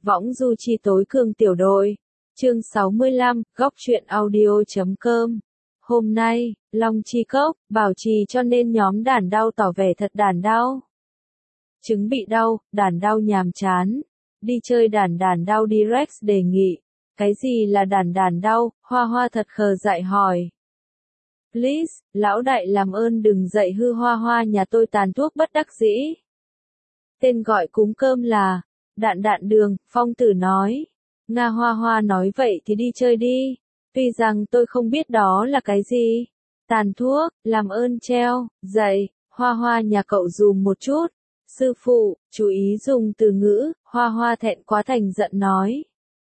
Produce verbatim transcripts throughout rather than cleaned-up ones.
Võng du chi tối cường tiểu đội. Chương sáu mươi lăm, góc truyện audio chấm com. Hôm nay, Long Chi Cốc, bảo trì cho nên nhóm đàn đau tỏ vẻ thật đàn đau. Chứng bị đau, đàn đau nhàm chán. Đi chơi đàn đàn đau đi Rex đề nghị. Cái gì là đàn đàn đau, Hoa Hoa thật khờ dại hỏi. Please, lão đại làm ơn đừng dạy hư Hoa Hoa nhà tôi tàn thuốc bất đắc dĩ. Tên gọi cúng cơm là Đạn Đạn Đường, Phong Tử nói. Nga Hoa Hoa nói vậy thì đi chơi đi. Tuy rằng tôi không biết đó là cái gì. Tàn thuốc, làm ơn treo, dạy, Hoa Hoa nhà cậu dùm một chút. Sư phụ, chú ý dùng từ ngữ, Hoa Hoa thẹn quá thành giận nói.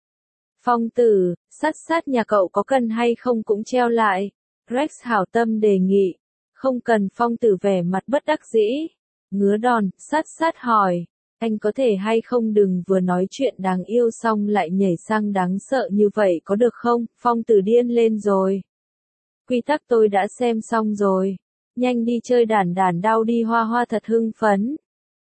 Phong Tử, sát sát nhà cậu có cần hay không cũng treo lại. Rex hảo tâm đề nghị. Không cần. Phong Tử vẻ mặt bất đắc dĩ. Ngứa đòn, sát sát hỏi. Anh có thể hay không đừng vừa nói chuyện đáng yêu xong lại nhảy sang đáng sợ như vậy có được không? Phong Tử điên lên rồi. Quy tắc tôi đã xem xong rồi. Nhanh đi chơi đàn đàn đau đi. Hoa Hoa thật hưng phấn.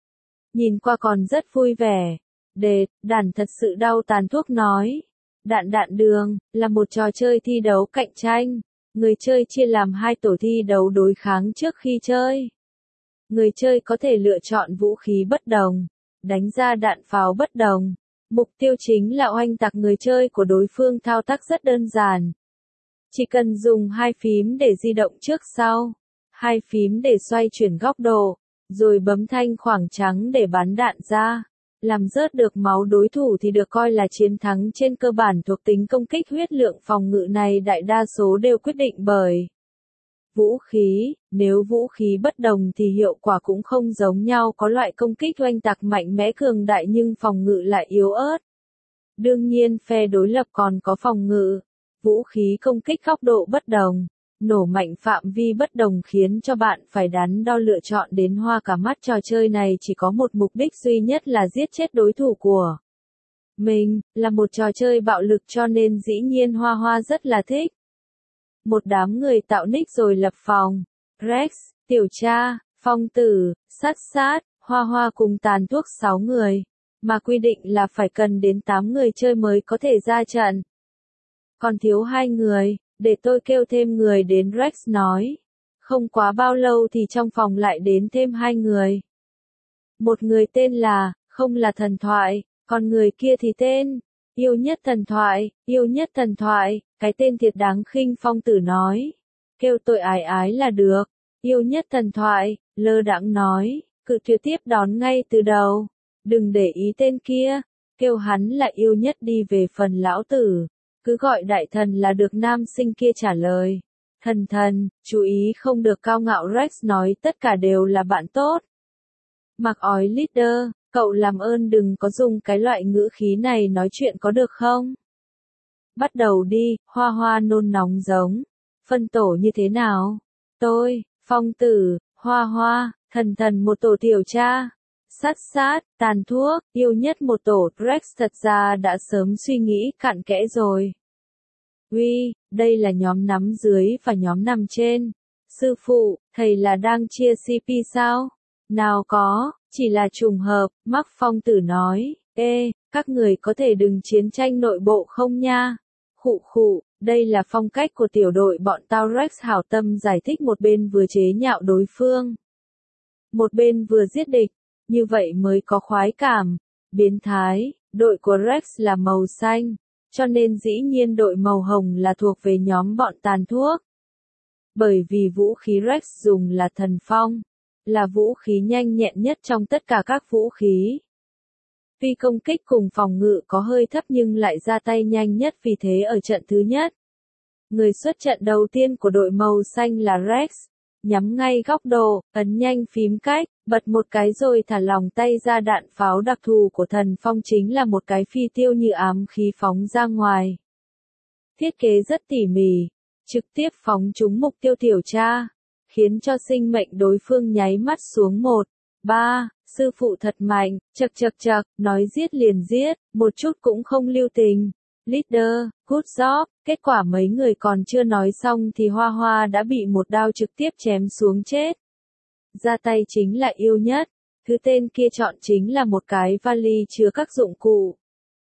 Nhìn qua còn rất vui vẻ. Đề, đàn thật sự đau. Tàn thuốc nói. Đạn Đạn Đường, là một trò chơi thi đấu cạnh tranh. Người chơi chia làm hai tổ thi đấu đối kháng trước khi chơi. Người chơi có thể lựa chọn vũ khí bất đồng, đánh ra đạn pháo bất đồng. Mục tiêu chính là oanh tạc người chơi của đối phương. Thao tác rất đơn giản. Chỉ cần dùng hai phím để di động trước sau, hai phím để xoay chuyển góc độ, rồi bấm thanh khoảng trắng để bắn đạn ra. Làm rớt được máu đối thủ thì được coi là chiến thắng. Trên cơ bản thuộc tính công kích huyết lượng phòng ngự này đại đa số đều quyết định bởi vũ khí. Nếu vũ khí bất đồng thì hiệu quả cũng không giống nhau. Có loại công kích oanh tạc mạnh mẽ cường đại nhưng phòng ngự lại yếu ớt. Đương nhiên phe đối lập còn có phòng ngự. Vũ khí công kích góc độ bất đồng, nổ mạnh phạm vi bất đồng khiến cho bạn phải đắn đo lựa chọn đến hoa cả mắt. Trò chơi này chỉ có một mục đích duy nhất là giết chết đối thủ của mình, là một trò chơi bạo lực cho nên dĩ nhiên Hoa Hoa rất là thích. Một đám người tạo nick rồi lập phòng. Rex, Tiểu Cha, Phong Tử, Sát Sát, Hoa Hoa cùng tàn thuốc sáu người. Mà quy định là phải cần đến tám người chơi mới có thể ra trận. Còn thiếu hai người. Để tôi kêu thêm người đến. Rex nói. Không quá bao lâu thì trong phòng lại đến thêm hai người. Một người tên là, không là thần thoại, còn người kia thì tên, yêu nhất thần thoại, yêu nhất thần thoại, cái tên thiệt đáng khinh. Phong Tử nói. Kêu tôi ái ái là được. Yêu nhất thần thoại, lơ đãng nói, cự tuyệt tiếp đón ngay từ đầu. Đừng để ý tên kia, kêu hắn là yêu nhất đi về phần lão tử. Cứ gọi đại thần là được. Nam sinh kia trả lời. Thần thần, chú ý không được cao ngạo. Rex nói tất cả đều là bạn tốt. Mặc ói leader, cậu làm ơn đừng có dùng cái loại ngữ khí này nói chuyện có được không? Bắt đầu đi. Hoa Hoa nôn nóng giống. Phân tổ như thế nào? Tôi, Phong Tử, Hoa Hoa, thần thần một tổ. Tiểu Cha, Sát Sát, tàn thuốc, yêu nhất một tổ. Rex thật ra đã sớm suy nghĩ cặn kẽ rồi. Uy, đây là nhóm nắm dưới và nhóm nằm trên. Sư phụ, thầy là đang chia xê pê sao? Nào có, chỉ là trùng hợp. Mắc. Phong Tử nói. Ê, các người có thể đừng chiến tranh nội bộ không nha? Khụ khụ, đây là phong cách của tiểu đội bọn tao. Rex hảo tâm giải thích, một bên vừa chế nhạo đối phương, một bên vừa giết địch. Như vậy mới có khoái cảm. Biến thái, đội của Rex là màu xanh, cho nên dĩ nhiên đội màu hồng là thuộc về nhóm bọn tàn thuốc. Bởi vì vũ khí Rex dùng là thần phong, là vũ khí nhanh nhẹn nhất trong tất cả các vũ khí. Tuy công kích cùng phòng ngự có hơi thấp nhưng lại ra tay nhanh nhất, vì thế ở trận thứ nhất, người xuất trận đầu tiên của đội màu xanh là Rex. Nhắm ngay góc độ, ấn nhanh phím cách, bật một cái rồi thả lỏng tay ra. Đạn pháo đặc thù của thần phong chính là một cái phi tiêu như ám khí phóng ra ngoài. Thiết kế rất tỉ mỉ, trực tiếp phóng trúng mục tiêu Tiểu Cha, khiến cho sinh mệnh đối phương nháy mắt xuống một. Ba, sư phụ thật mạnh, chật chật chật, nói giết liền giết, một chút cũng không lưu tình. Leader, good job. Kết quả mấy người còn chưa nói xong thì Hoa Hoa đã bị một đao trực tiếp chém xuống chết. Ra tay chính là yêu nhất. Thứ tên kia chọn chính là một cái vali chứa các dụng cụ.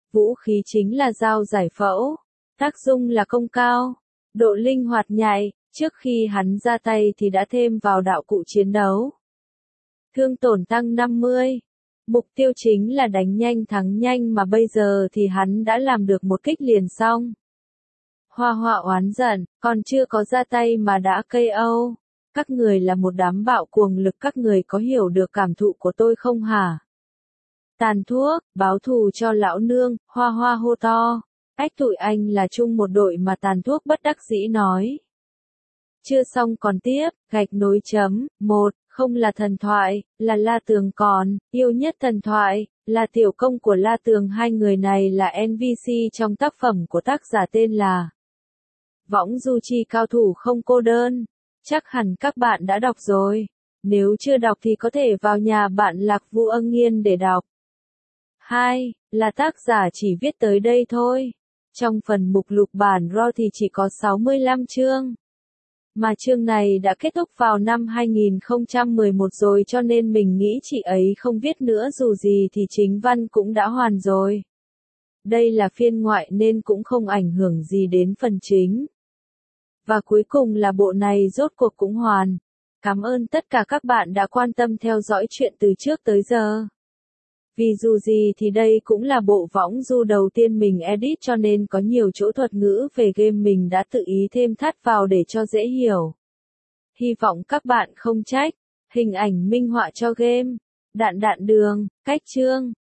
Vũ khí chính là dao giải phẫu. Tác dụng là công cao. Độ linh hoạt nhạy, trước khi hắn ra tay thì đã thêm vào đạo cụ chiến đấu. Thương tổn tăng năm mươi. Mục tiêu chính là đánh nhanh thắng nhanh mà bây giờ thì hắn đã làm được một kích liền xong. Hoa Hoa oán giận, còn chưa có ra tay mà đã ca o. Các người là một đám bạo cuồng lực, các người có hiểu được cảm thụ của tôi không hả? Tàn thuốc, báo thù cho lão nương, Hoa Hoa hô to. Ách tụi anh là chung một đội mà, tàn thuốc bất đắc dĩ nói. Chưa xong còn tiếp, gạch nối chấm, một, không là thần thoại, là La Tường còn, yêu nhất thần thoại, là tiểu công của La Tường. Hai người này là en pê xê trong tác phẩm của tác giả tên là Võng Du Chi cao thủ không cô đơn. Chắc hẳn các bạn đã đọc rồi. Nếu chưa đọc thì có thể vào nhà bạn Lạc Vũ Ân Nghiên để đọc. hai. Là tác giả chỉ viết tới đây thôi. Trong phần mục lục bản raw thì chỉ có sáu mươi lăm chương. Mà chương này đã kết thúc vào năm hai nghìn không trăm mười một rồi, cho nên mình nghĩ chị ấy không viết nữa, dù gì thì chính văn cũng đã hoàn rồi. Đây là phiên ngoại nên cũng không ảnh hưởng gì đến phần chính. Và cuối cùng là bộ này rốt cuộc cũng hoàn. Cảm ơn tất cả các bạn đã quan tâm theo dõi chuyện từ trước tới giờ. Vì dù gì thì đây cũng là bộ võng du đầu tiên mình edit, cho nên có nhiều chỗ thuật ngữ về game mình đã tự ý thêm thắt vào để cho dễ hiểu. Hy vọng các bạn không trách. Hình ảnh minh họa cho game. Đạn đạn đường, cách chương.